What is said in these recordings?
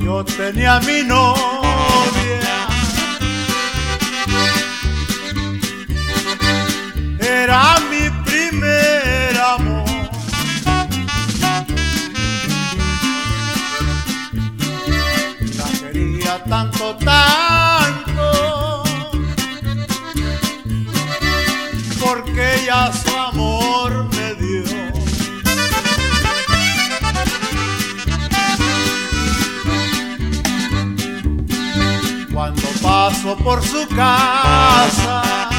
yo tenía mi novia, era mi primer amor. La quería tanto, tanto, porque ella su amor me dio. Cuando paso por su casa,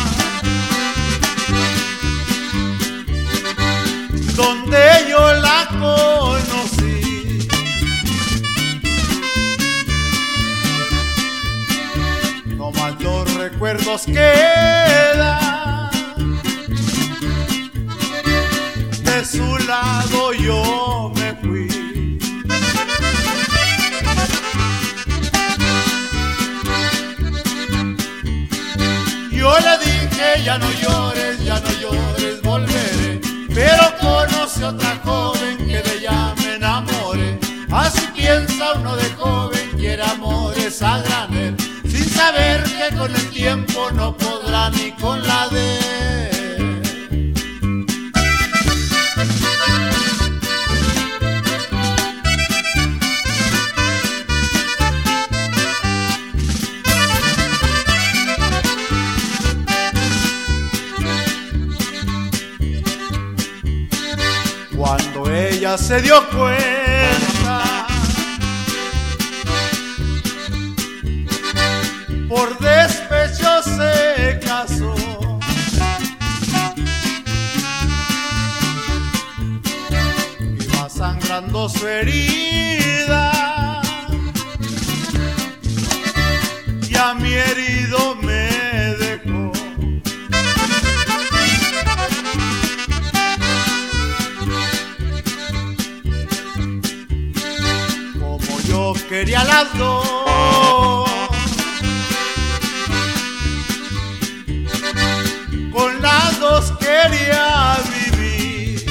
donde yo la conocí, nomás los recuerdos quedan, de su lado yo me fui. Yo le dije, ya no llores, volveré. Pero conoce otra joven que de ella me enamore. Así piensa uno de joven, quiere amores a granel, sin saber que con el tiempo no podrá ni con la de él. Cuando ella se dio cuenta, por despecho se casó. Iba sangrando su herida y a mi herido me dejó. Yo quería las dos, con las dos quería vivir.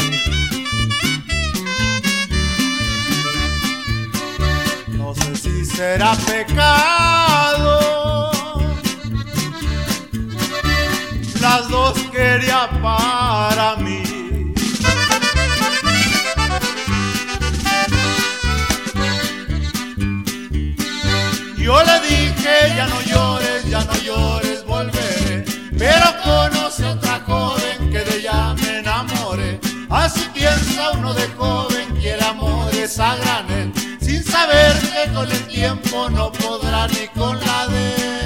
No sé si será pecado, las dos quería para mí. Yo le dije, ya no llores, volveré. Pero conoce otra joven que de ella me enamore. Así piensa uno de joven, quiere amores a granel, sin saber que con el tiempo no podrá ni con la de él.